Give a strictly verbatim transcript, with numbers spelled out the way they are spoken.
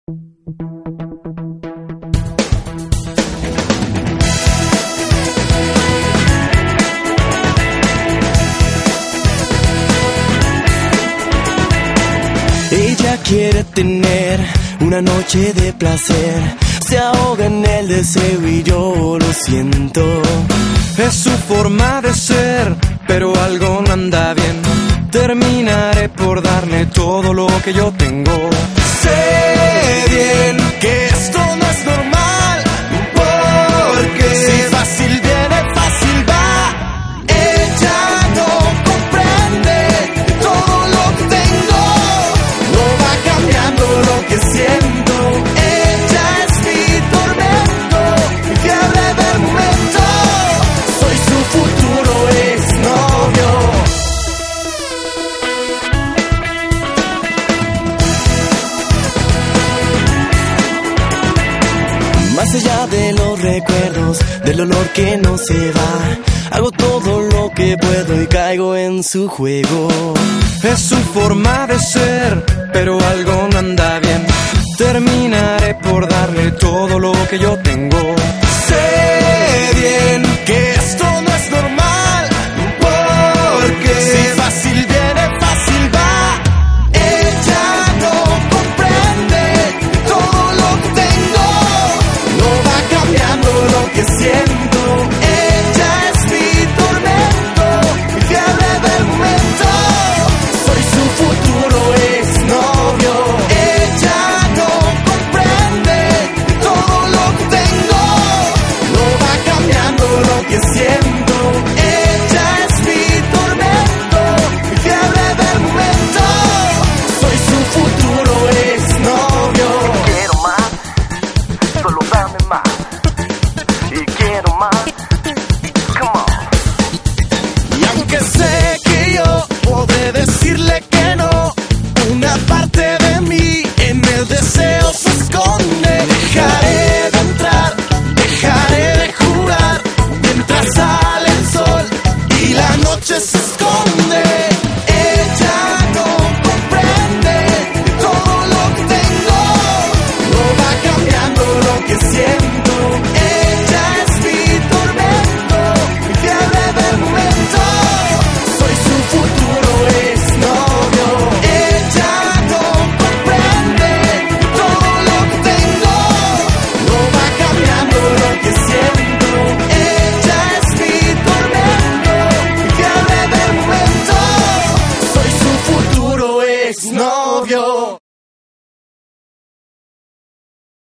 Ella quiere tener una noche de placer, se ahoga en el deseo y yo lo siento. Es su forma de ser, pero algo no anda bien. Terminaré por darle todo lo que yo tengo. Sé bien que esto no es normal, porque si fácil viene, fácil va. Ella no comprende todo lo que tengo, no va cambiando lo que siento. Ella es mi tormento, mi fiebre del momento. Soy su futuro exnovio. Más allá de los recuerdos, del olor que no se va, hago todo lo que puedo y caigo en su juego. Es su forma de ser, pero algo no anda bien. Terminaré por darle todo lo que yo tengo. Sé